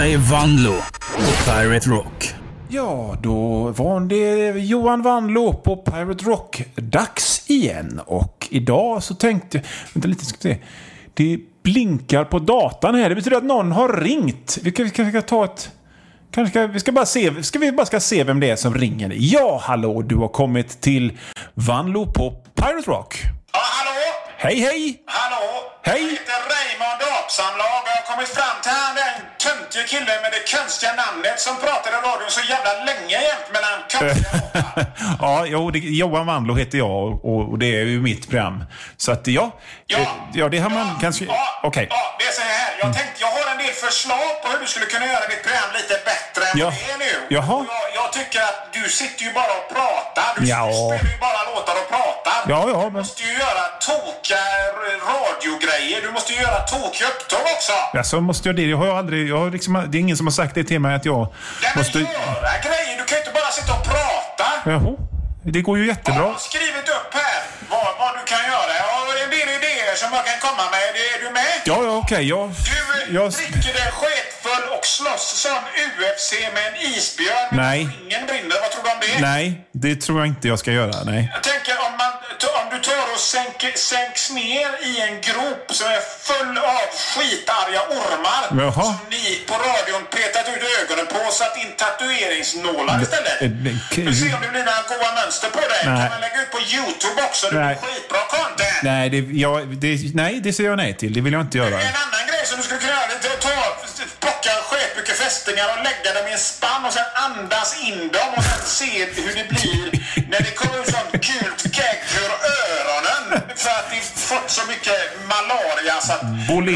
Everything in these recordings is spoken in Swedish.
Detta är Vanlo på Pirate Rock. Ja, då var det Johan Vanlo på Pirate Rock. Dags igen. Och idag så tänkte jag... Vänta lite, ska vi se. Det blinkar på datan här. Det betyder att någon har ringt. Vi ska ta ett... Vi ska se vem det är som ringer. Ja, hallå, du har kommit till Vanlo på Pirate Rock. Ja, hallå? Hej! Hallå? Hej! Jag heter Raymond Apsamlag och jag har kommit fram till han den töntiga killen med det konstiga namnet som pratade i radion så jävla länge jämt mellan Ja, Johan Vanlo heter jag och det är ju mitt program. Så att ja, det har man kanske... Okej. Ja, det är så här. Jag har en del förslag på hur du skulle kunna göra ditt program lite bättre än vad det är nu. Jaha. Jag tycker att du sitter ju bara och pratar. Du spelar ju bara låtar och pratar. Ja, Du måste ju göra tokiga radiogrejer. Du måste ju göra tokiga upptåg också. Ja, så måste jag det. Det är ingen som har sagt det till mig att jag måste... göra grejer. Du kan ju inte bara sitta och prata. Jaha. Det går ju jättebra. Jag har skrivit upp här vad du kan göra. Jag har en del idéer som jag kan komma med. Är du med? Ja, okej. Du dricker dig sketfull och slåss som UFC med en isbjörn. Nej. Ingen brinner. Vad tror du om det? Nej, det tror jag inte jag ska göra. Nej. Jag tänker om du tar och sänks ner i en grop som är full av skitarga ormar. Jaha. Som ni på radion petat ut ögonen på och satt in tatueringsnålar istället. Du ser om det blir några goda mönster på dig. Nej. Kan man lägga ut på YouTube också. Det blir skitbra content. Nej, det säger jag nej till. Det vill jag inte göra. En annan grej som du skulle kunna göra är att plocka sketmycket fästingar och lägga dem i en spann och sen andas in dem och sen se hur det blir när det kommer ut sånt gult gegg ur öronen för att de fått så mycket malaria så att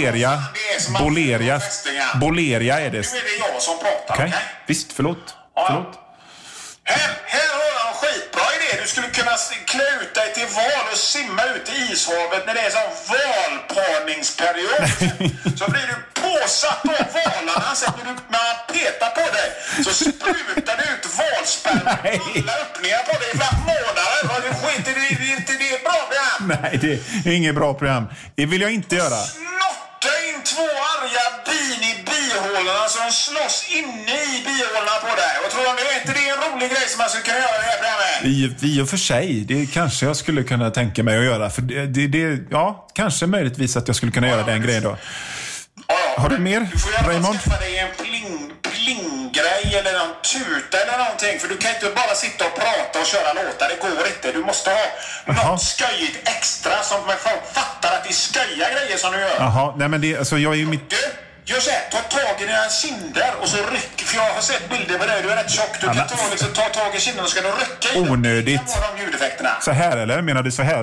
Boleria är det. Nu är det jag som pratar, okej? Visst, förlåt. Här har jag en skitbra idé. Du skulle kunna klä ut dig till val och simma ut i ishavet när det är sån valparningsperiod. Så blir du påsatt av valarna. Sen när man petar på dig så sprutar du ut valsperma och alla öppningar på dig i flera månader. Det är inte det ett bra program? Nej, det är inget bra program. Det vill jag inte göra. Snotta in två arga bin i bihålorna så de slåss inne i bihålorna på dig. Och tror du det är inte det en rolig grej som man skulle kunna göra i det här programmet? I och för sig, det kanske jag skulle kunna tänka mig att göra. För kanske möjligtvis att jag skulle kunna göra den grejen då. Har du mer, Du får gärna Raymond? skaffa dig en pling-grej eller någon tuta eller någonting. För du kan inte bara sitta och prata och köra låtar. Det går inte. Du måste ha något sköjigt extra som folk fattar att det är sköja grejer som du gör. Jaha, nej men det, alltså jag är ju mitt... Du, gör så här, ta tag i dina kinder och så ryck. För jag har sett bilder på dig, du är rätt tjock. Du kan ta tag i kinden och ska du rycka i. Onödigt. Det kan vara de ljudeffekterna. Så här eller? Menar du så här?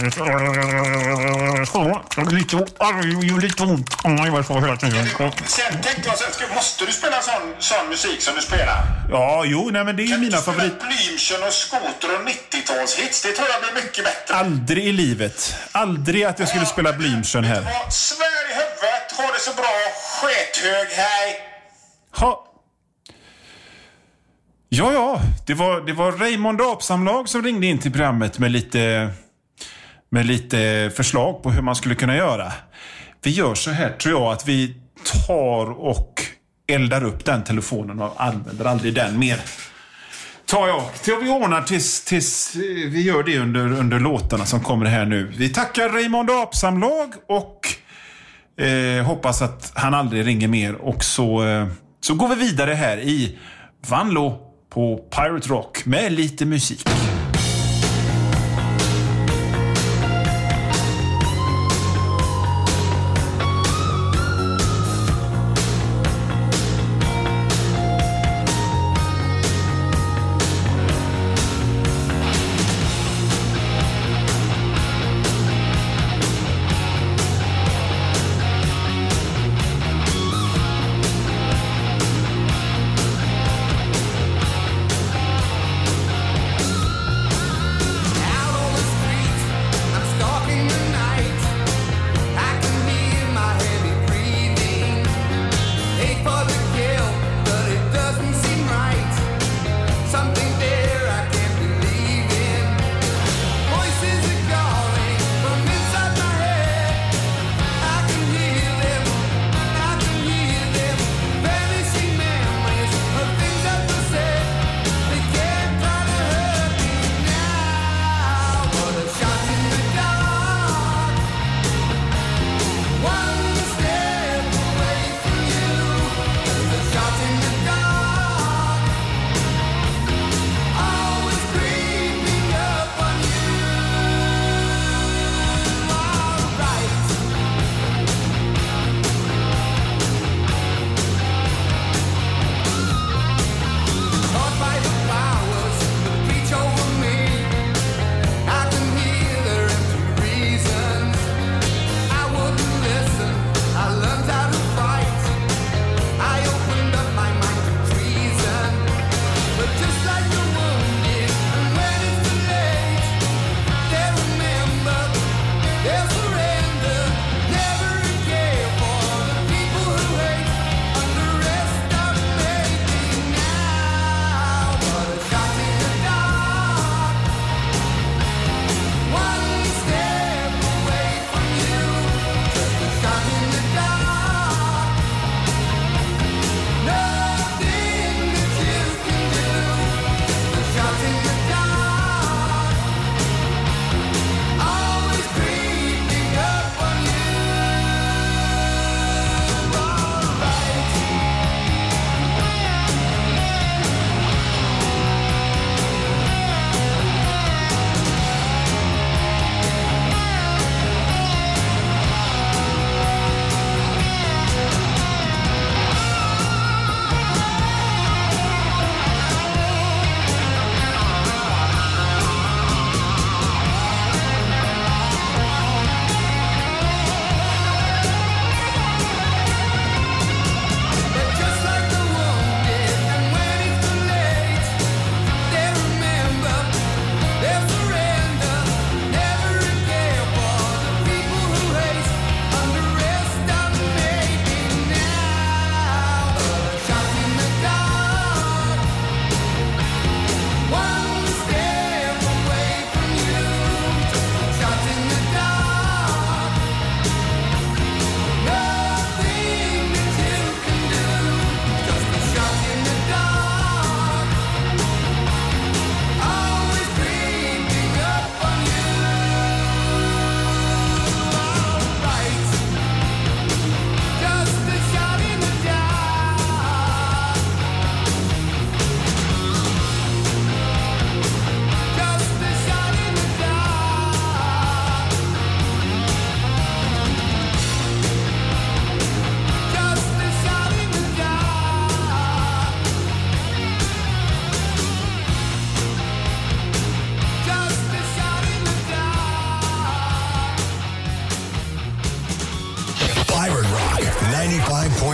Lite ont. Sen tänkte jag, måste du spela sån musik som du spelar? Ja, nej men det är ju mina favorit... Blümchen och skoter och 90-talshits. Det tror jag blir mycket bättre. Aldrig i livet. Aldrig att jag skulle spela Blümchen här. Svär i huvudet, ha det så bra, skethög, hej. Ja, det var Raymond Apsamlag som ringde in till programmet med lite förslag på hur man skulle kunna göra. Vi gör så här, tror jag, att vi tar och eldar upp den telefonen och använder aldrig den mer. Till vi ordnar tills vi gör det under låtarna som kommer här nu. Vi tackar Raymond Apsamlag och hoppas att han aldrig ringer mer. Och så går vi vidare här i Vanlo på Pirate Rock med lite musik.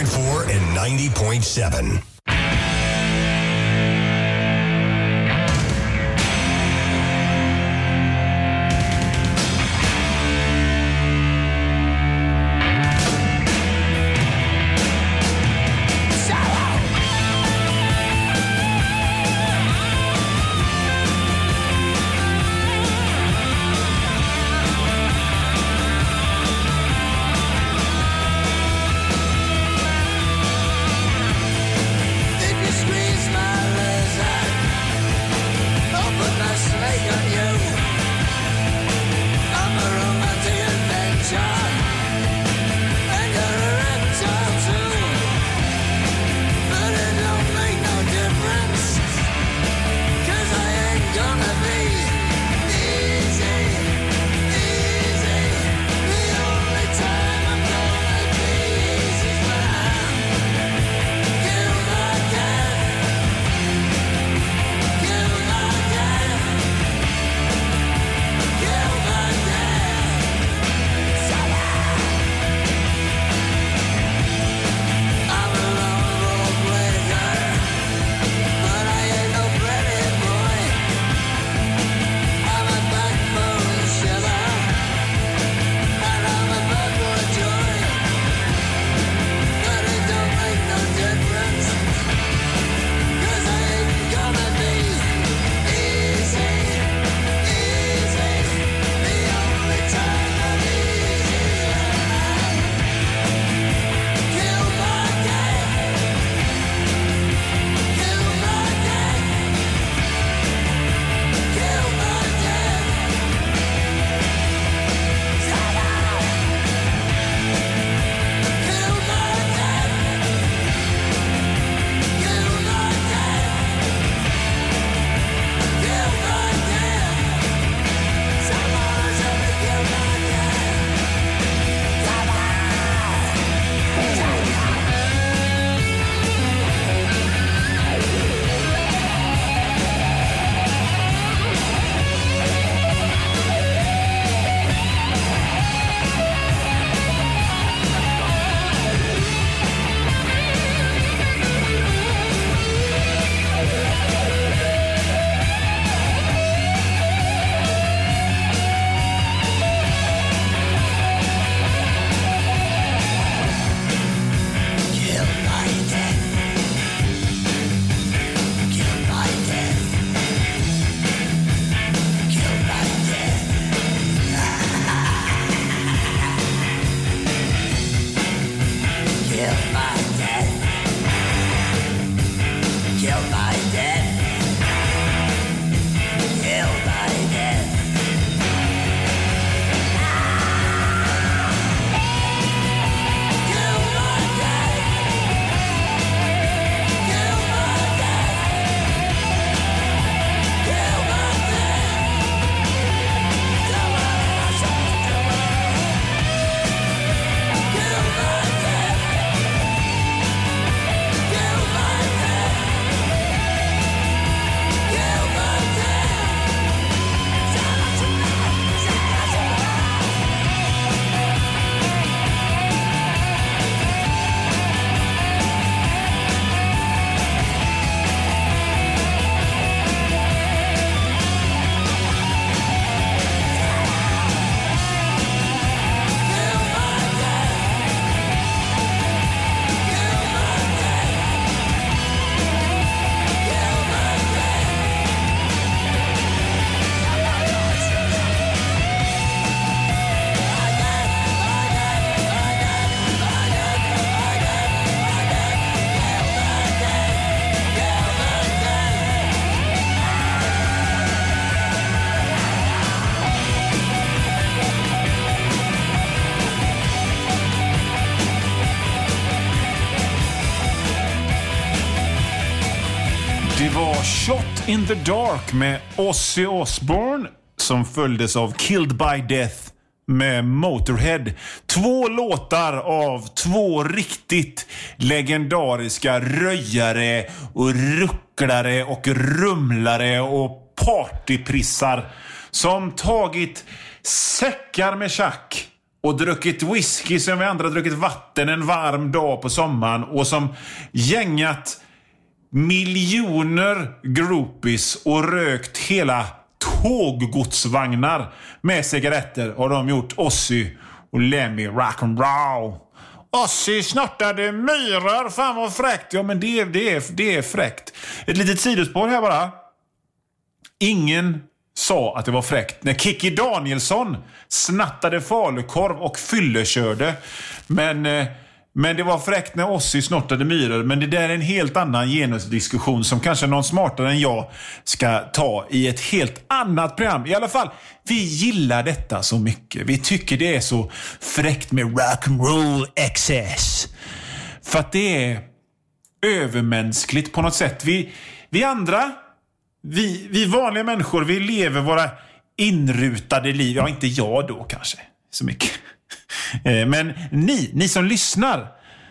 100.4 and 90.7. Det var Shot in the Dark med Ozzy Osbourne som följdes av Killed by Death med Motorhead. 2 låtar av 2 riktigt legendariska röjare och rucklare och rumlare och partyprissar som tagit säckar med tjack och druckit whisky som vi andra druckit vatten en varm dag på sommaren och som gängat miljoner groupies och rökt hela tåggodsvagnar med cigaretter har de gjort Ozzy och Lemmy rock'n'roll. Ozzy snortade myror, fan vad fräckt. Ja men det är fräckt. Ett litet sidospår här bara. Ingen sa att det var fräckt när Kikki Danielsson snattade falukorv och fyllekörde. Men det var fräckt när Ozzy snortade myror. Men det där är en helt annan genusdiskussion som kanske någon smartare än jag ska ta i ett helt annat program. I alla fall, vi gillar detta så mycket. Vi tycker det är så fräckt med rock'n'roll excess. För att det är övermänskligt på något sätt. Vi andra, vi vanliga människor, vi lever våra inrutade liv. Ja, inte jag då kanske så mycket. Men ni som lyssnar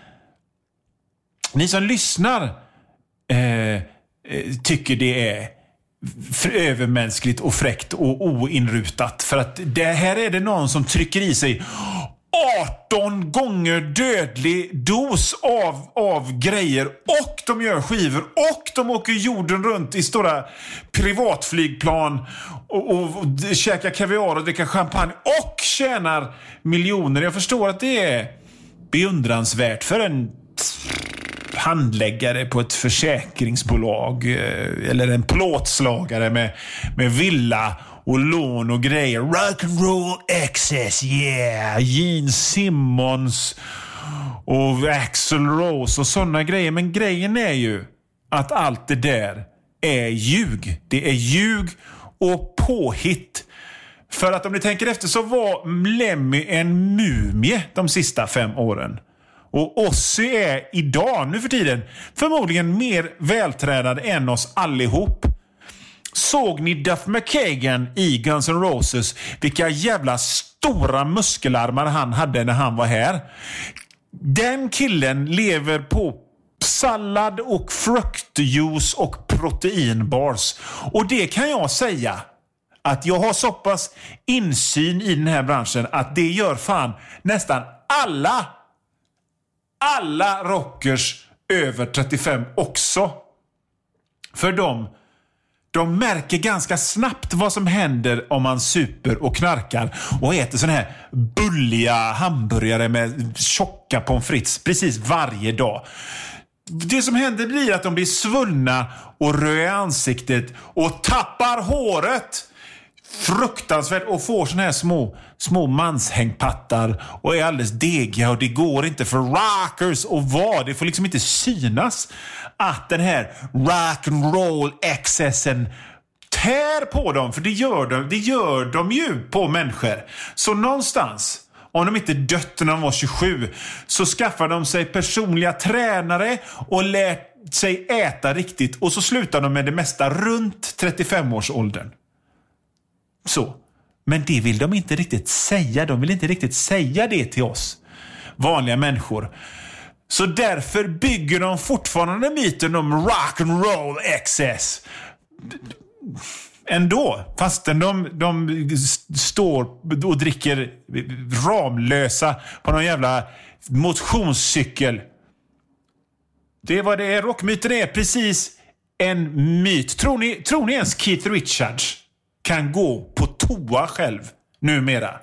tycker det är övermänskligt och fräckt och oinrutat. För att det här är det någon som trycker i sig 18 gånger dödlig dos av grejer, och de gör skivor och de åker jorden runt i stora privatflygplan och käkar kaviar och dricker champagne och tjänar miljoner. Jag förstår att det är beundransvärt för en handläggare på ett försäkringsbolag eller en plåtslagare med villa och lån och grejer. Rock'n'roll excess, yeah. Gene Simmons och Axl Rose och sådana grejer. Men grejen är ju att allt det där är ljug. Det är ljug och påhitt. För att om ni tänker efter så var Lemmy en mumie de sista 5 åren. Och Ozzy är idag, nu för tiden, förmodligen mer vältränad än oss allihop. Såg ni Duff McKagan i Guns N' Roses? Vilka jävla stora muskelarmar han hade när han var här. Den killen lever på sallad och fruktjuice och proteinbars. Och det kan jag säga att jag har så pass insyn i den här branschen att det gör fan nästan alla rockers över 35 också. För de märker ganska snabbt vad som händer om man super och knarkar och äter sån här bulliga hamburgare med tjocka pommes frites precis varje dag. Det som händer blir att de blir svullna och röda i ansiktet och tappar håret. Fruktansvärt, och får såna här små manshängpattar och är alldeles degiga, och det går inte för rockers och vad. Det får liksom inte synas att den här rock'n'roll excessen tär på dem, för det gör de ju på människor. Så någonstans, om de inte dött när de var 27, så skaffar de sig personliga tränare och lär sig äta riktigt, och så slutar de med det mesta runt 35-årsåldern. Så. Men det vill de inte riktigt säga. De vill inte riktigt säga det till oss vanliga människor. Så därför bygger de fortfarande myten om rock'n'roll excess ändå, fastän de står och dricker Ramlösa på någon jävla motionscykel. Det är vad det är. Rockmyten är precis en myt. Tror ni ens Keith Richards kan gå på toa själv numera?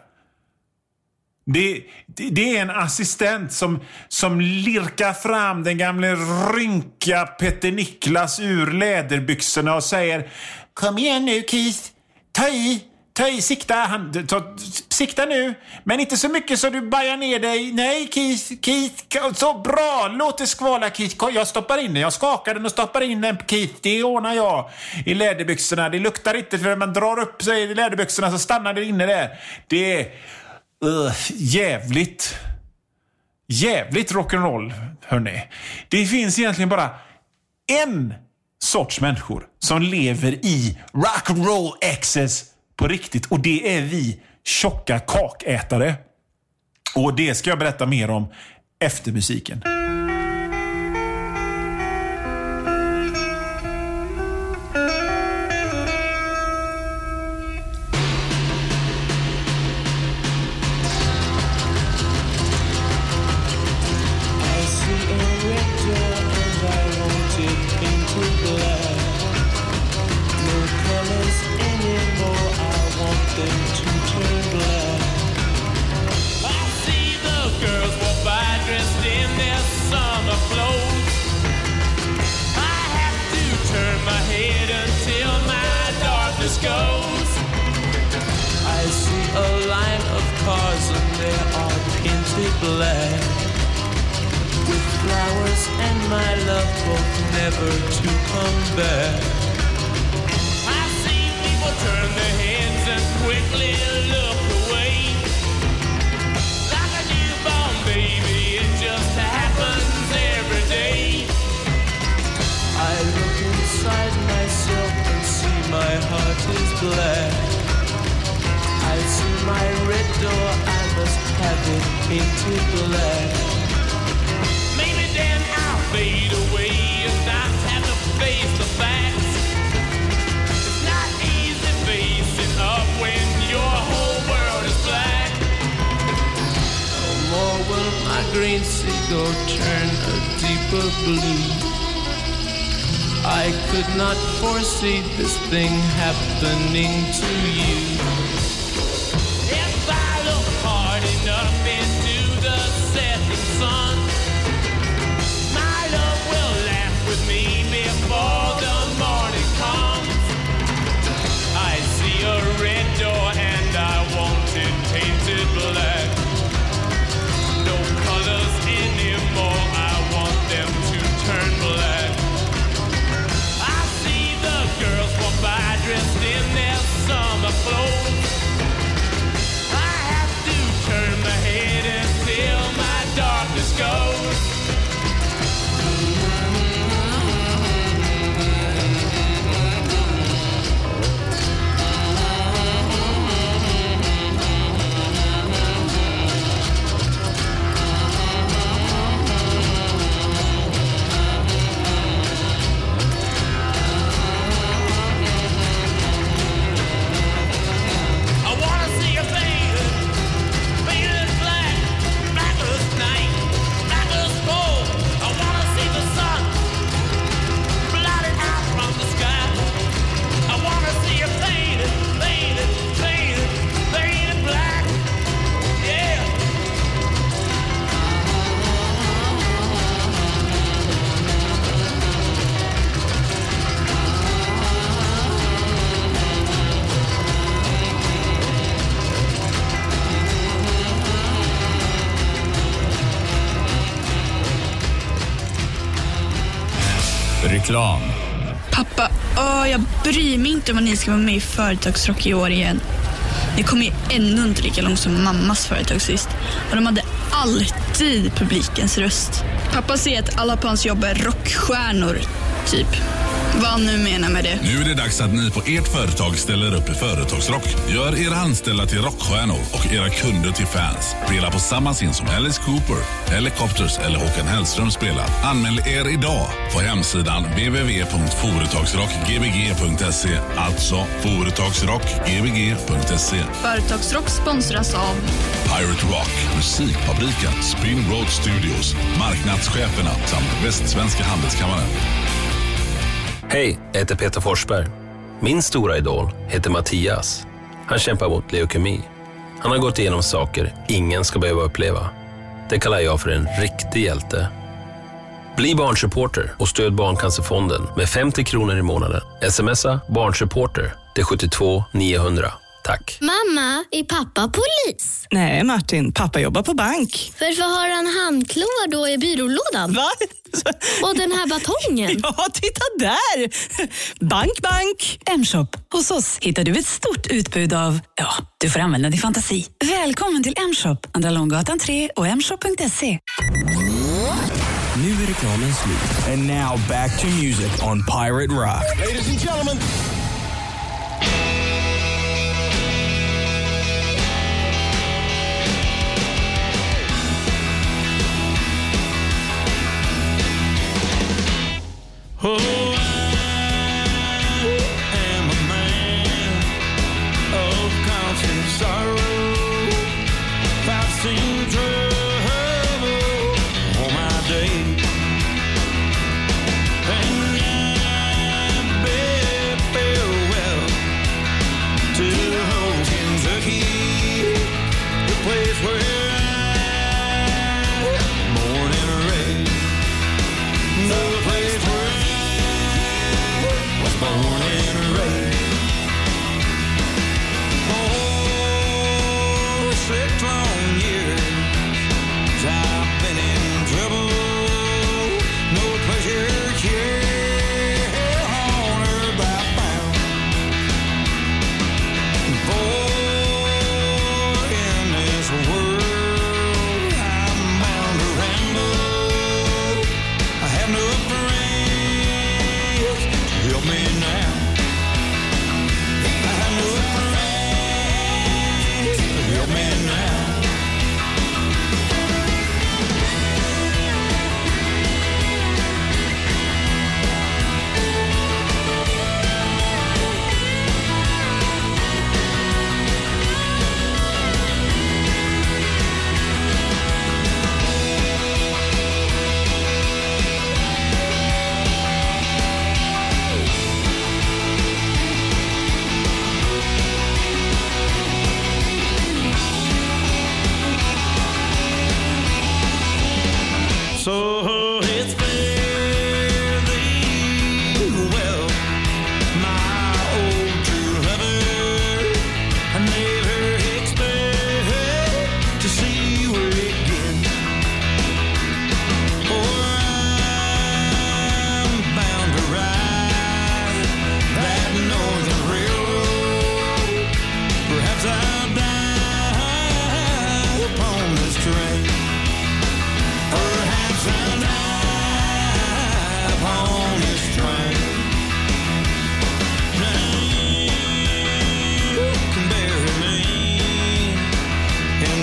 Det är en assistent som lirkar fram den gamla rynka Petter Niklas ur läderbyxorna och säger: kom igen nu Keith, ta i, sikta nu, men inte så mycket så du bajar ner dig. Nej Keith, så bra, låt det skvala Keith, jag stoppar in den, jag skakar den och stoppar in den Keith, det ordnar jag i läderbyxorna, det luktar inte, för man drar upp sig i läderbyxorna så stannar det inne där. Det är jävligt rock'n'roll, hörni. Det finns egentligen bara en sorts människor som lever i rock'n'roll excess på riktigt, och det är vi tjocka kakätare. Och det ska jag berätta mer om efter musiken. black, with flowers and my love both never to come back. I see people turn their heads and quickly look away, like a newborn baby, it just happens every day. I look inside myself and see my heart is black. I see my red door, I must have it painted black. Maybe then I'll fade away and not have to face the facts. It's not easy facing up when your whole world is black. No more will my green seagull turn a deeper blue. I could not foresee this thing happening to you. If I look hard enough into the setting sun, my love will laugh with me before the morning comes. I see a red door and I want it painted black. No colors anymore, I want them to turn black. I see the girls walk by dressed in their summer clothes. I have to turn my head until my darkness goes. I wanna see a faded, faded black, black as night, black as coal. I wanna see the sun blotted out from the sky. I wanna see a faded, faded, faded, faded black. Yeah. Reklam. Pappa, jag bryr mig inte om att ni ska vara med i Företagsrock i år igen. Ni kommer ju ännu inte lika långt som mammas företag sist. Och de hade alltid publikens röst. Pappa säger att alla på hans jobb är rockstjärnor, typ. Vad han nu menar med det. Nu är det dags att ni på ert företag ställer upp i Företagsrock. Gör era anställda till rockstjärnor och era kunder till fans. Spela på samma scen som Alice Cooper, Helicopters eller Håkan Hellström spelar. Anmäl er idag på hemsidan www.företagsrockgbg.se. Alltså företagsrockgbg.se. Företagsrock sponsras av Pirate Rock, Musikfabriken, Spin Road Studios, Marknadscheferna samt Västsvenska Handelskammaren. Hej, jag heter Peter Forsberg. Min stora idol heter Mattias. Han kämpar mot leukemi. Han har gått igenom saker ingen ska behöva uppleva. Det kallar jag för en riktig hjälte. Bli barnsupporter och stöd Barncancerfonden med 50 kronor i månaden. Smsa barnsupporter till 72 900. Tack. Mamma, är pappa polis? Nej Martin, pappa jobbar på bank. Varför har han handklovar då i byrålådan? Va? Och den här batongen? Ja, titta där! Bank. M-shop. Hos oss hittar du ett stort utbud av... Ja, du får använda din fantasi. Välkommen till M-shop. Andra Långgatan 3 och mshop.se. Nu är reklamen slut. And now back to music on Pirate Rock. Ladies and gentlemen. Oh, I am a man of constant sorrow. I've seen trouble all my days, and I bet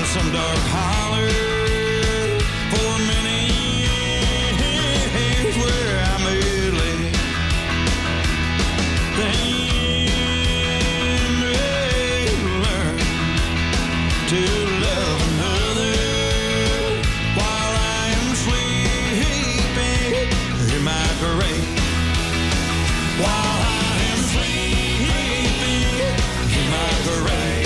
some dark holler for many years where I may lay. Then may learn to love another while I am sleeping in my grave. While I am sleeping in my grave.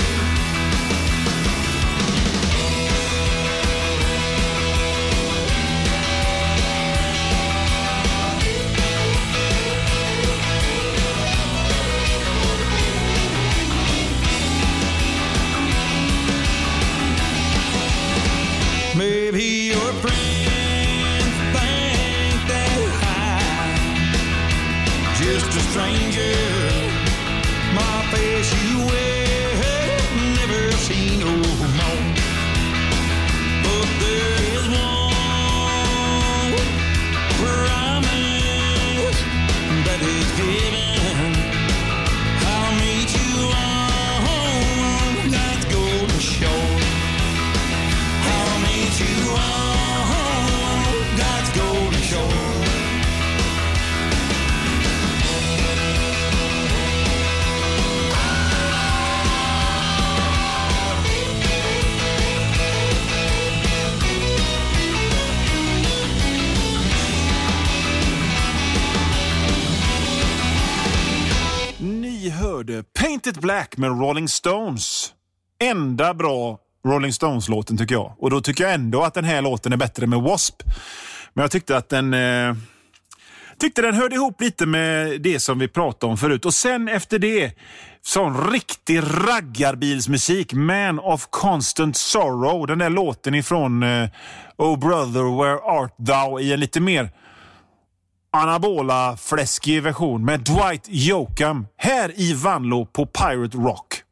Maybe your friends think that I'm just a stranger. My face you will never see no more. But there is one promise that is given. I'll meet you on God's golden shore. I'll meet you on God's golden shore. Ni hörde Painted Black med Rolling Stones. Enda bra Rolling Stones-låten tycker jag. Och då tycker jag ändå att den här låten är bättre med W.A.S.P. Men jag tyckte att den hörde ihop lite med det som vi pratade om förut. Och sen efter det, sån riktig raggarbilsmusik, Man of Constant Sorrow. Den där låten ifrån Oh Brother, Where Art Thou i en lite mer anabola fläskig version med Dwight Yoakam här i Vanlo på Pirate Rock.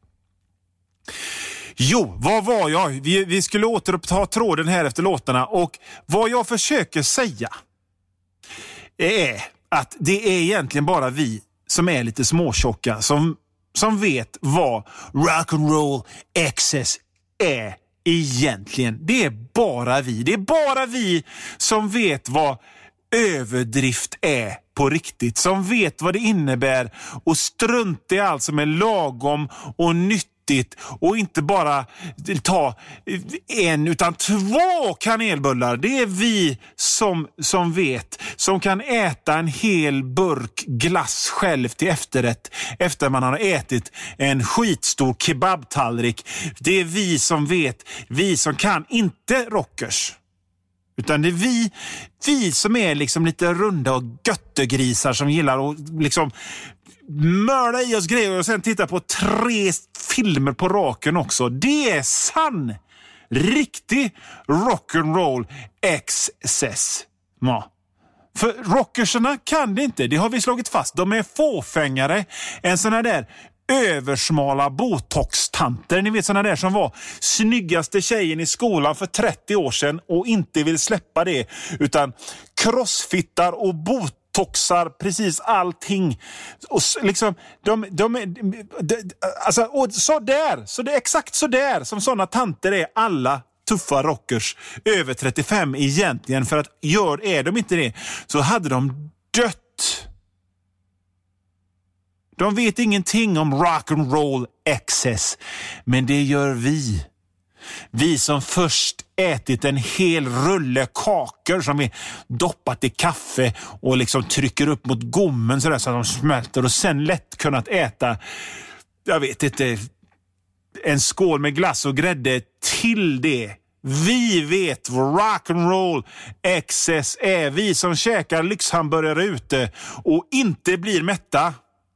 Jo, vad var jag? Vi skulle återuppta tråden här efter låtarna och vad jag försöker säga är att det är egentligen bara vi som är lite småtjocka som vet vad rock'n'roll excess är egentligen. Det är bara vi. Det är bara vi som vet vad överdrift är på riktigt. Som vet vad det innebär och strunta i allt som är lagom och nyttigt och inte bara ta en utan 2 kanelbullar. Det är vi som vet, som kan äta en hel burk glass själv till efterrätt efter man har ätit en skitstor kebabtallrik. Det är vi som vet, vi som kan, inte rockers. Utan det är vi som är liksom lite runda och göttegrisar som gillar att liksom mörda i oss grejer och sen titta på 3 filmer på raken också. Det är sann, riktig rock'n'roll excess. Ja. För rockersarna kan det inte, det har vi slagit fast. De är fåfängare än såna där översmala botox-tanter. Ni vet såna där som var snyggaste tjejen i skolan för 30 år sedan och inte vill släppa det utan crossfittar och botoxar precis allting. Och liksom alltså, och så det är exakt så där som såna tanter är alla tuffa rockers över 35 egentligen, för att är de inte det så hade de dött. De vet ingenting om rock'n'roll excess, men det gör vi. Vi som först ätit en hel rulle kakor som vi doppat i kaffe och liksom trycker upp mot gommen så att de smälter och sen lätt kunnat äta, jag vet inte, en skål med glass och grädde till det. Vi vet vad rock'n'roll excess är. Vi som käkar lyxhamburgare ute och inte blir mätta.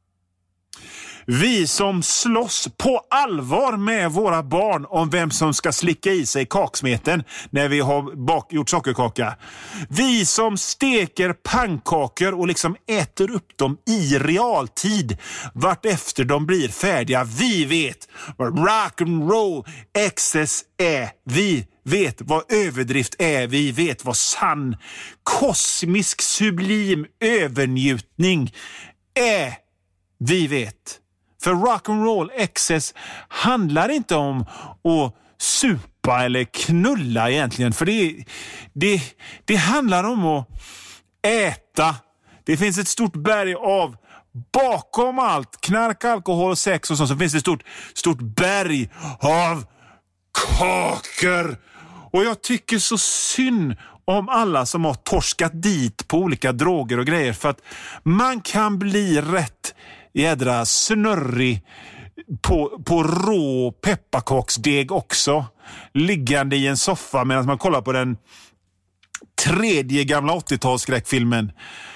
Vi som slåss på allvar med våra barn om vem som ska slicka i sig kaksmeten när vi har gjort sockerkaka. Vi som steker pannkakor och liksom äter upp dem i realtid vart efter de blir färdiga. Vi vet vad rock'n'roll excess är. Vi vet vad överdrift är. Vi vet vad sann, kosmisk, sublim övernjutning är. Vi vet. För rock'n'roll excess handlar inte om att supa klappa eller knulla egentligen. För det handlar om att äta. Det finns ett stort berg av, bakom allt knark, alkohol och sex och så finns det ett stort berg av kakor. Och jag tycker så synd om alla som har torskat dit på olika droger och grejer, för att man kan bli rätt jädra snurrig på rå pepparkaksdeg också, liggande i en soffa medan man kollar på den tredje gamla 80-talsskräckfilmen.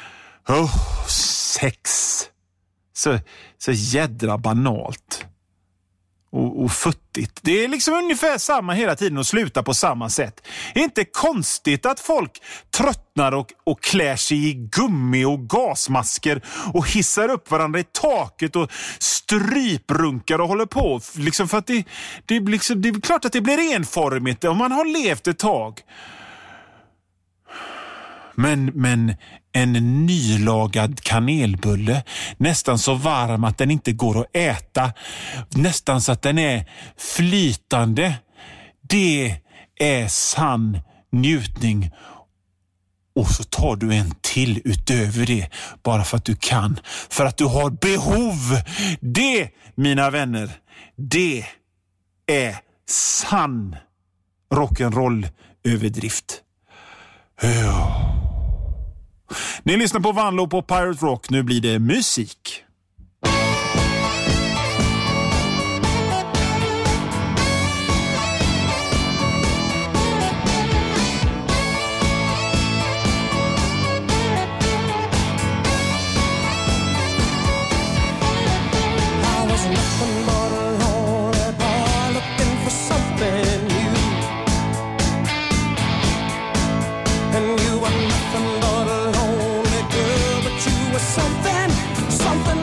Sex. Så jädra banalt. Och futtigt. Det är liksom ungefär samma hela tiden och sluta på samma sätt. Det är inte konstigt att folk tröttnar och klär sig i gummi och gasmasker och hissar upp varandra i taket och stryprunkar och håller på. Liksom för att det är klart att det blir enformigt om man har levt ett tag. Men en nylagad kanelbulle, nästan så varm att den inte går att äta, nästan så att den är flytande, det är sann njutning. Och så tar du en till utöver det, bara för att du kan, för att du har behov. Det, mina vänner, det är sann rock'n'roll överdrift. Ni lyssnar på Vanlo på Pirate Rock. Nu blir det musik. Something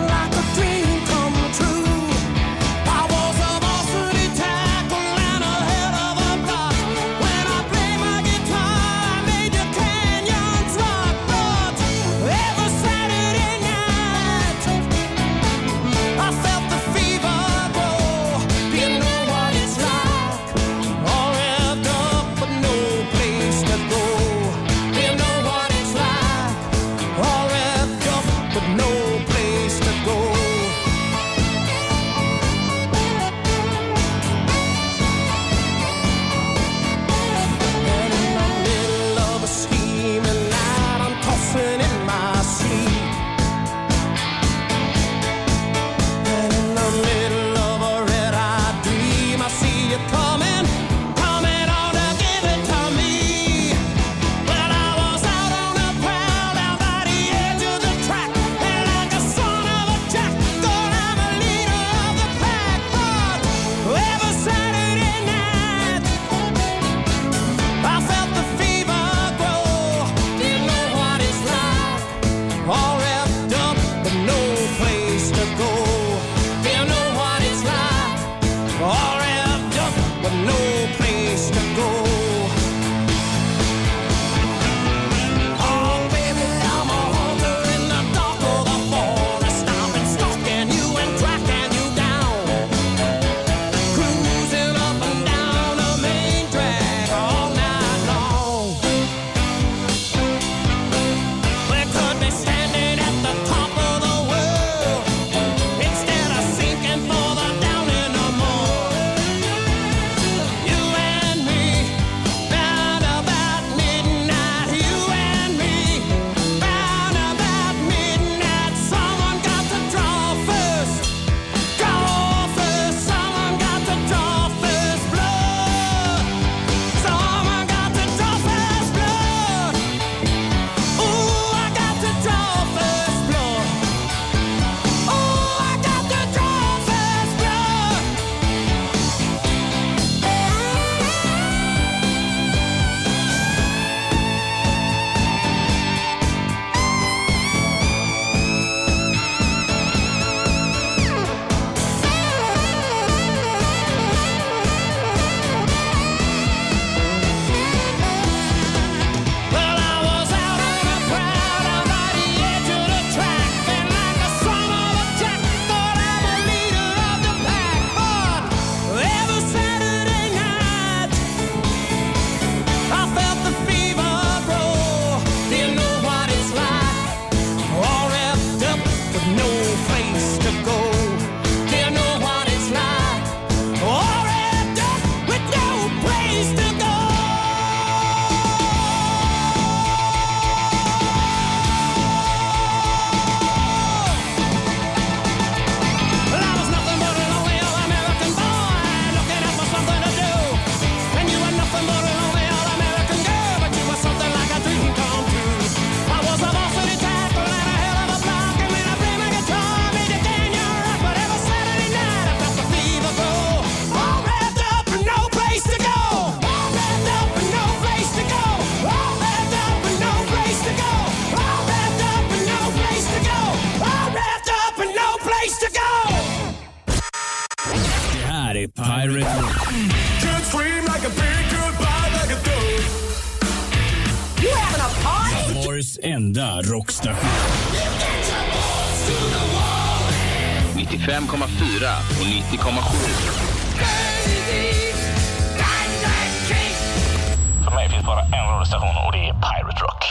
enda rockstation. 95,4 och 90,7. För mig finns bara en radiostation och det är Pirate Rock.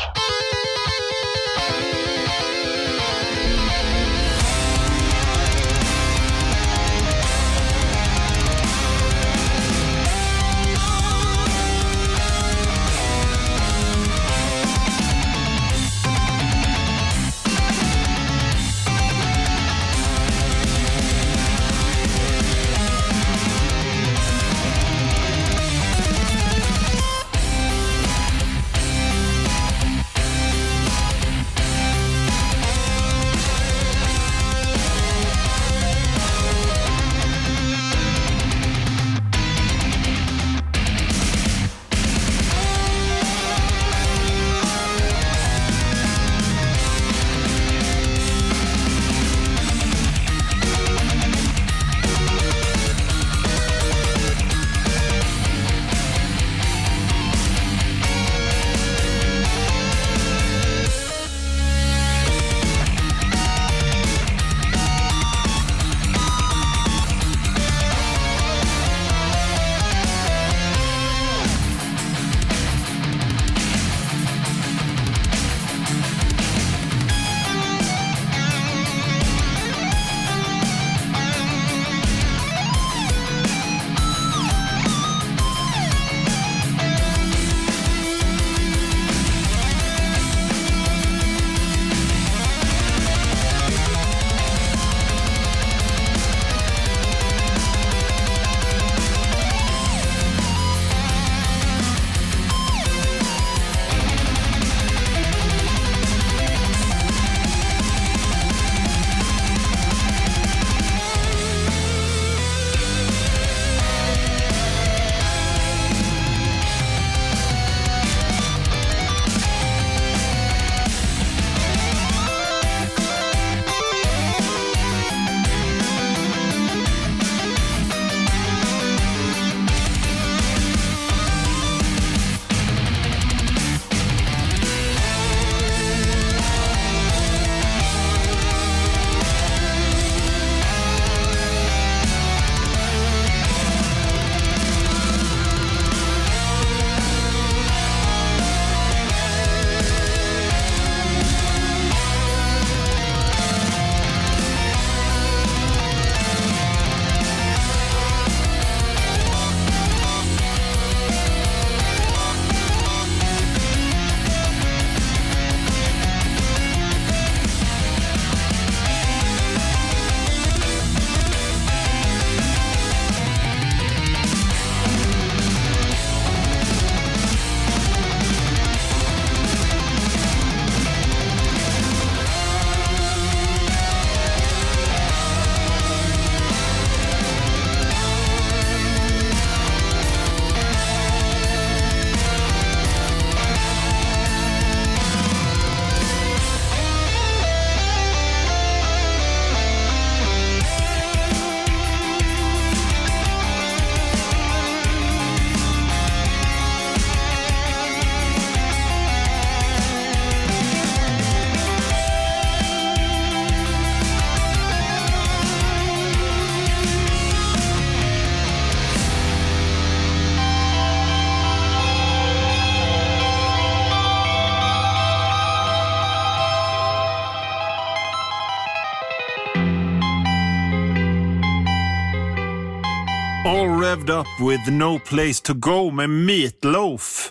All revved up with No Place to Go med Meatloaf.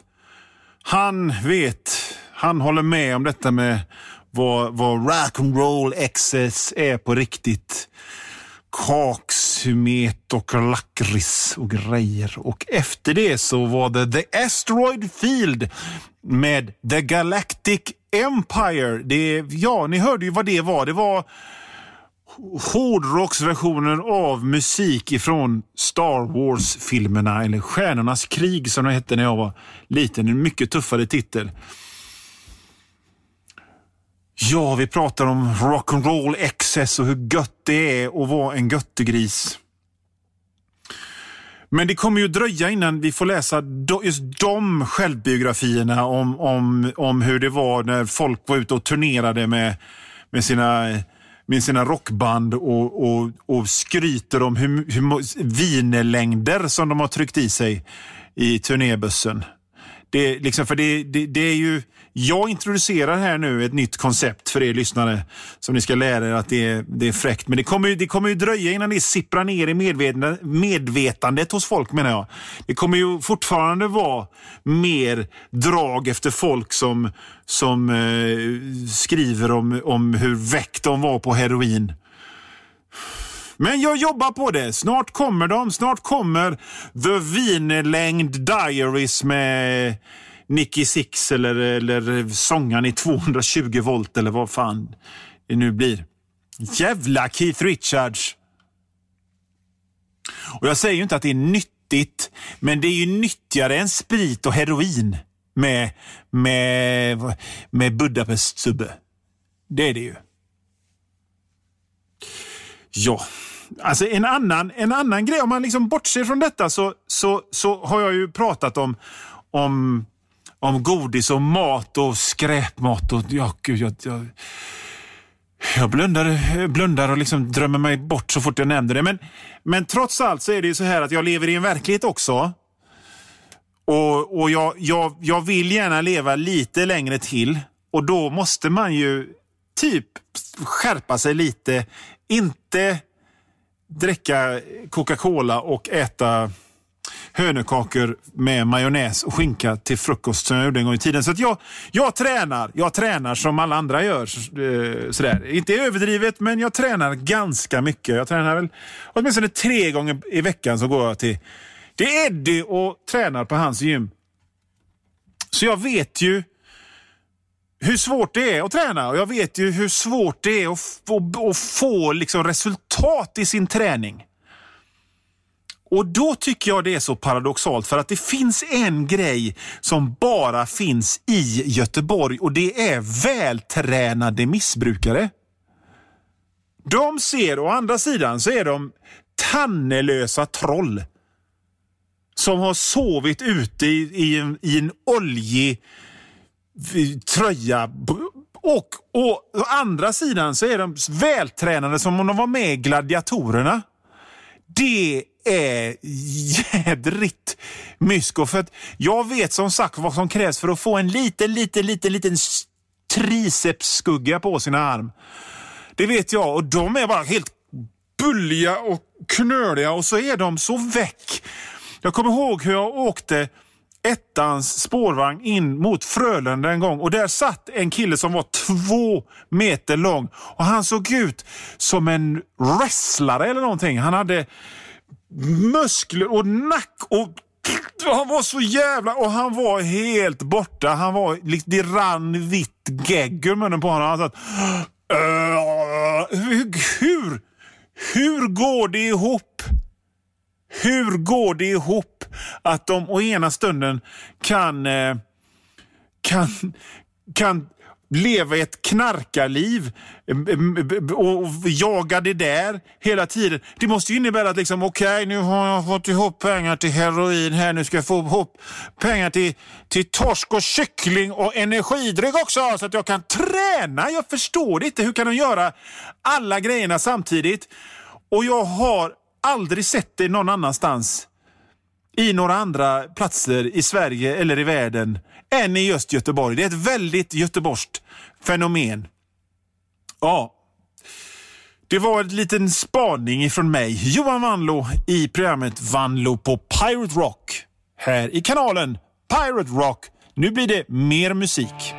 Han vet, han håller med om detta med vad rock'n'roll excess är på riktigt. Kaksmet och lakrits och grejer. Och efter det så var det The Asteroid Field med The Galactic Empire. Ja, ni hörde ju vad det var. Det var hårdrocksversioner av musik ifrån Star Wars-filmerna, eller Stjärnornas krig som det hette när jag var liten. En mycket tuffare titel. Ja, vi pratar om rock'n'roll excess och hur gött det är att vara en göttegris. Men det kommer ju dröja innan vi får läsa just de självbiografierna om hur det var när folk var ute och turnerade med sina rockband och skryter om hur vinelängder som de har tryckt i sig i turnébussen. Det liksom, för det är ju, jag introducerar här nu ett nytt koncept för er lyssnare som ni ska lära er att det är fräckt. Men det kommer ju dröja innan det sipprar ner i medvetandet hos folk, menar jag. Det kommer ju fortfarande vara mer drag efter folk som skriver om hur väck de var på heroin. Men jag jobbar på det. Snart kommer de. Snart kommer The Vinelängd Diaries med Nicky Six eller sångaren i 220 volt eller vad fan det nu blir. Jävla Keith Richards. Och jag säger ju inte att det är nyttigt, men det är ju nyttigare än sprit och heroin med Budapest-subbe. Det är det ju. Ja, alltså en annan grej, om man liksom bortser från detta så har jag ju pratat om godis och mat och skräpmat och jag blundar och liksom drömmer mig bort så fort jag nämnde det. Men trots allt så är det ju så här att jag lever i en verklighet också. Och jag vill gärna leva lite längre till. Och då måste man ju typ skärpa sig lite. Inte dricka Coca-Cola och äta hönökakor med majonnäs och skinka till frukost som jag gjorde en gång i tiden. Så att jag tränar som alla andra gör. Sådär. Inte överdrivet, men jag tränar ganska mycket. Jag tränar väl åtminstone 3 gånger i veckan, så går jag till Eddie och tränar på hans gym. Så jag vet ju hur svårt det är att träna, och jag vet ju hur svårt det är att få liksom resultat i sin träning. Och då tycker jag det är så paradoxalt, för att det finns en grej som bara finns i Göteborg, och det är vältränade missbrukare. De ser, å andra sidan så är de tannelösa troll som har sovit ute i en oljig tröja, och å andra sidan så är de vältränade som om de var med i Gladiatorerna. Det är jädrigt mysko, för att jag vet som sagt vad som krävs för att få en liten tricepsskugga på sina arm. Det vet jag, och de är bara helt bulliga och knöliga, och så är de så väck. Jag kommer ihåg hur jag åkte ettans spårvagn in mot Frölunda en gång, och där satt en kille som var 2 meter lång, och han såg ut som en wrestlare eller någonting. Han hade muskler och nack, och han var så jävla, och han var helt borta. Det rann vitt gegg ur munnen på honom. Han satt, hur går det ihop? Hur går det ihop att de å ena stunden kan leva ett knarkarliv och jaga det där hela tiden? Det måste ju innebära att liksom, okej, nu har jag fått ihop pengar till heroin här, nu ska jag få ihop pengar till torsk och kyckling och energidryck också, så att jag kan träna. Jag förstår det inte. Hur kan de göra alla grejerna samtidigt? Och jag har aldrig sett det någon annanstans i några andra platser i Sverige eller i världen än i just Göteborg. Det är ett väldigt göteborgskt fenomen. Ja, det var en liten spaning från mig, Johan Vanlo, i programmet Vanlo på Pirate Rock. Här i kanalen Pirate Rock. Nu blir det mer musik.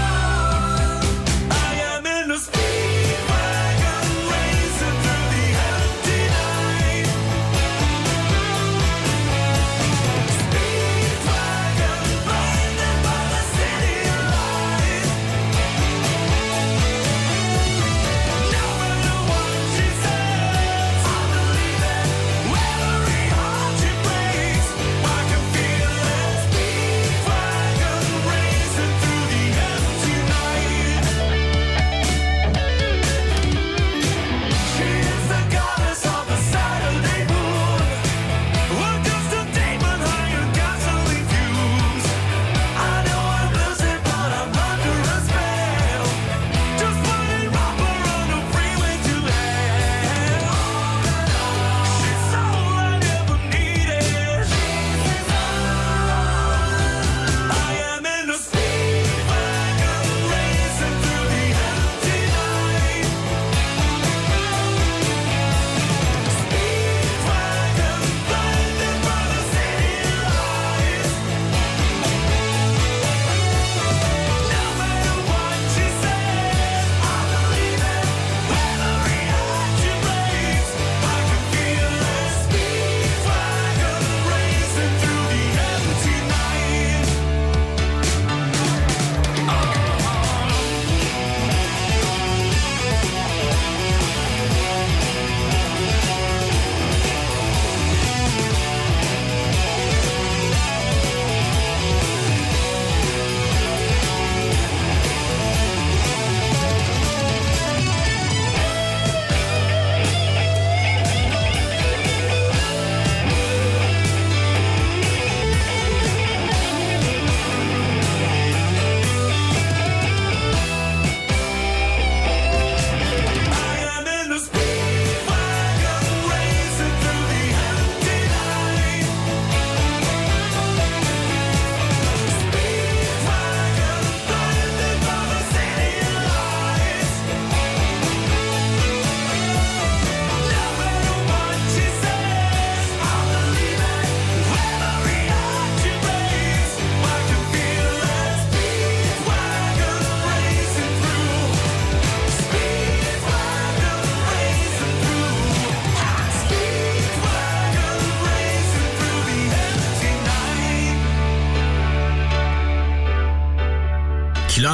Speedwagon racing through the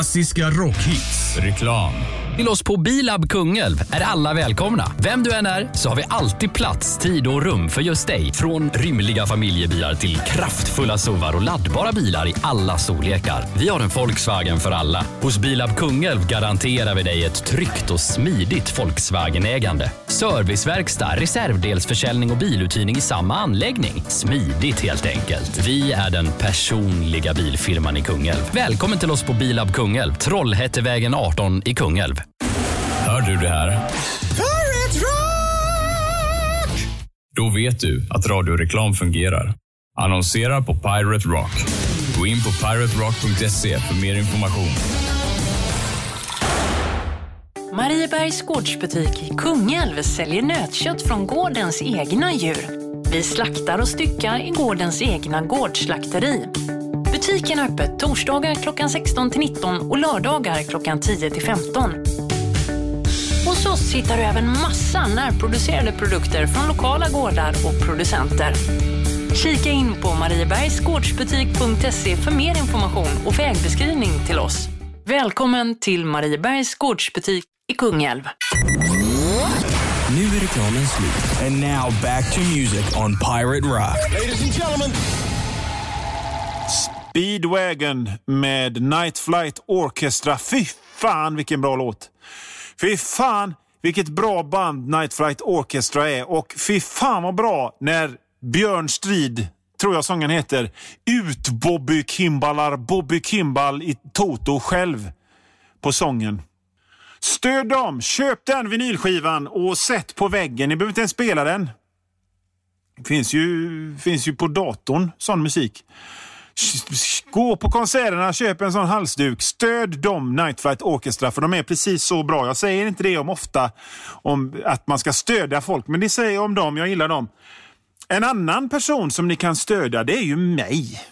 Klassiska rockhits. Reklam. Till oss på Bilab Kungälv är alla välkomna. Vem du än är så har vi alltid plats, tid och rum för just dig. Från rymliga familjebilar till kraftfulla SUVar och laddbara bilar i alla storlekar. Vi har en Volkswagen för alla. Hos Bilab Kungälv garanterar vi dig ett tryggt och smidigt Volkswagen-ägande. Serviceverkstad, reservdelsförsäljning och biluthyrning i samma anläggning. Smidigt helt enkelt. Vi är den personliga bilfirman i Kungälv. Välkommen till oss på Bilab Kungälv, Trollhättevägen 18 i Kungälv. Hör du det här? Pirate Rock! Då vet du att radioreklam fungerar. Annonsera på Pirate Rock. Gå in på piraterock.se för mer information. Mariebergs gårdsbutik i Kungälv säljer nötkött från gårdens egna djur. Vi slaktar och styckar i gårdens egna gårdsslakteri. Butiken är öppet torsdagar klockan 16-19 och lördagar klockan 10-15. Hos oss hittar du även massa närproducerade produkter från lokala gårdar och producenter. Kika in på mariebergsgårdsbutik.se för mer information och vägbeskrivning till oss. Välkommen till Mariebergs gårdsbutik i Kungälv. Nu är reklamen slut. And now back to music on Pirate Rock. Ladies and gentlemen. Speedwagon med Night Flight Orchestra. Fy fan vilken bra låt. Fy fan vilket bra band Night Flight Orchestra är. Och fy fan vad bra när Björn Strid, tror jag sången heter, Bobby Kimball i Toto själv på sången. Stöd dem, köp den vinylskivan och sätt på väggen. Ni behöver inte ens spela den. Det finns ju på datorn sån musik. Gå på konserterna, köp en sån halsduk. Stöd dem, Night Flight Orchestra, för de är precis så bra. Jag säger inte det ofta om att man ska stödja folk, men det säger jag om dem, jag gillar dem. En annan person som ni kan stödja, det är ju mig.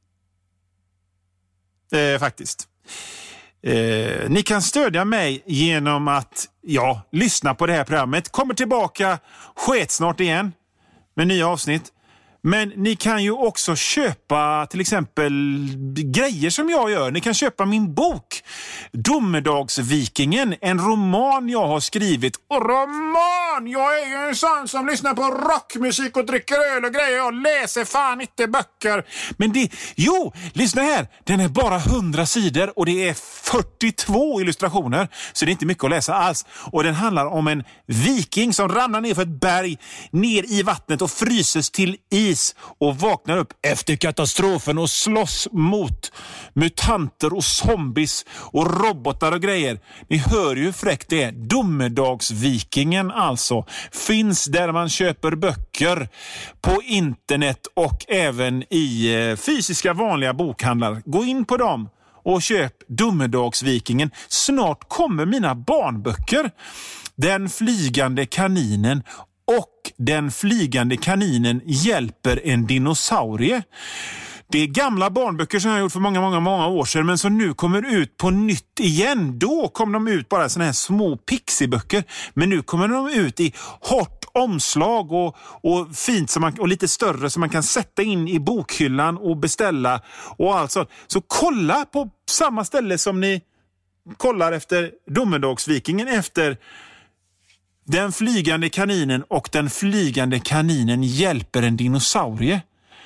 Faktiskt. Ni kan stödja mig genom att lyssna på det här programmet. Kommer tillbaka snart igen med nya avsnitt. Men ni kan ju också köpa till exempel grejer som jag gör. Ni kan köpa min bok Domedagsvikingen, en roman jag har skrivit. Och roman! Jag är ju en sån som lyssnar på rockmusik och dricker öl och grejer. Jag läser fan inte böcker. Men lyssna här. Den är bara 100 sidor och det är 42 illustrationer. Så det är inte mycket att läsa alls. Och den handlar om en viking som ramlar ner för ett berg, ner i vattnet och fryses till is och vaknar upp efter katastrofen och slåss mot mutanter och zombies och robotar och grejer. Ni hör ju hur fräckt det är. Domedagsvikingen alltså finns där man köper böcker på internet och även i fysiska vanliga bokhandlar. Gå in på dem och köp Domedagsvikingen. Snart kommer mina barnböcker. Den flygande kaninen och Den flygande kaninen hjälper en dinosaurie. Det är gamla barnböcker som jag har gjort för många år sedan, men som nu kommer ut på nytt igen. Då kom de ut bara såna här små pixiböcker, men nu kommer de ut i hårt omslag och fint och lite större som man kan sätta in i bokhyllan och beställa och alltså. Så kolla på samma ställe som ni kollar efter Domedagsvikingen efter Den flygande kaninen och Den flygande kaninen hjälper en dinosaurie.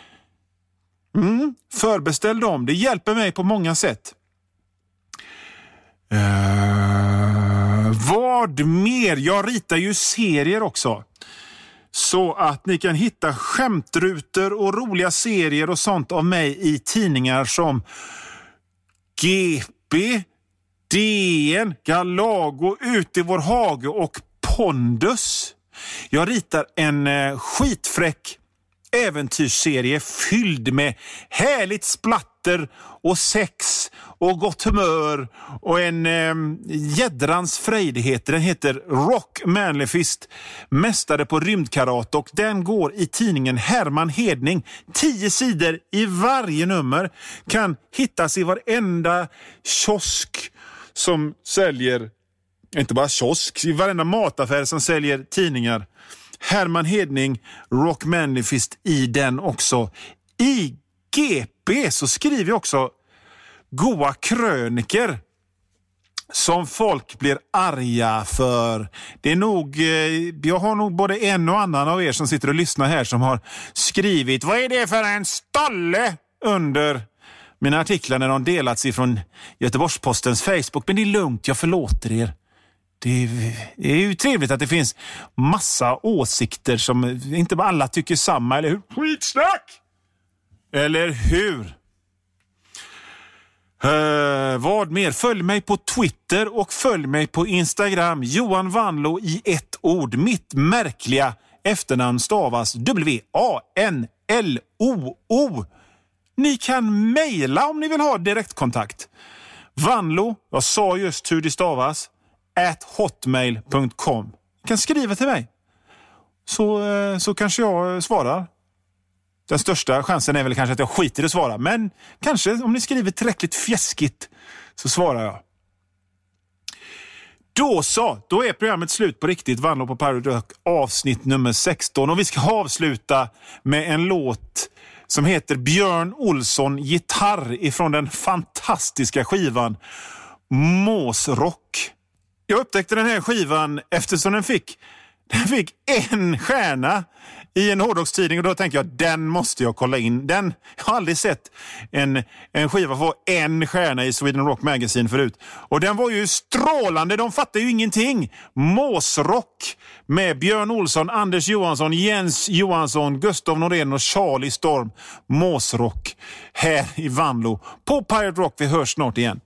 Förbeställ dem. Det hjälper mig på många sätt. Vad mer? Jag ritar ju serier också. Så att ni kan hitta skämtrutor och roliga serier och sånt av mig i tidningar som GP, DN, Galago, Ut i vår hage och Pondus. Jag ritar en skitfräck äventyrsserie fylld med härligt splatter och sex och gott humör och en jädrans frejdighet. Den heter Rock Manlyfist, mästare på rymdkarate, och den går i tidningen Herman Hedning. 10 sidor i varje nummer, kan hittas i varenda kiosk som säljer, inte bara kiosk, i varenda mataffär som säljer tidningar. Herman Hedning, Rock Manlyfist i den också. I GP så skriver jag också goa kröniker som folk blir arga för. Det är nog, jag har nog både en och annan av er som sitter och lyssnar här som har skrivit, vad är det för en stolle, under mina artiklar när de delats ifrån Göteborgs-Postens Facebook. Men det är lugnt, jag förlåter er. Det är ju trevligt att det finns massa åsikter som inte alla tycker samma, eller hur? Skitsnack! Eller hur? Vad mer? Följ mig på Twitter och följ mig på Instagram. Johan Vanlo i ett ord. Mitt märkliga efternamn stavas W-A-N-L-O-O. Ni kan mejla om ni vill ha direktkontakt. Vanlo, jag sa just hur det stavas, @hotmail.com. Ni kan skriva till mig. Så kanske jag svarar. Den största chansen är väl kanske att jag skiter i att svara. Men kanske om ni skriver tillräckligt fjäskigt så svarar jag. Då är programmet slut på riktigt. Vanlo på Pirate Rock avsnitt nummer 16. Och vi ska avsluta med en låt som heter Björn Olsson gitarr ifrån den fantastiska skivan Måsrock. Jag upptäckte den här skivan eftersom den fick en stjärna i en hårdrockstidning, och då tänkte jag, den måste jag kolla in. Jag har aldrig sett en skiva få en stjärna i Sweden Rock Magazine förut. Och den var ju strålande, de fattar ju ingenting. Måsrock med Björn Olsson, Anders Johansson, Jens Johansson, Gustav Norén och Charlie Storm. Måsrock här i Vanlo på Pirate Rock. Vi hörs snart igen.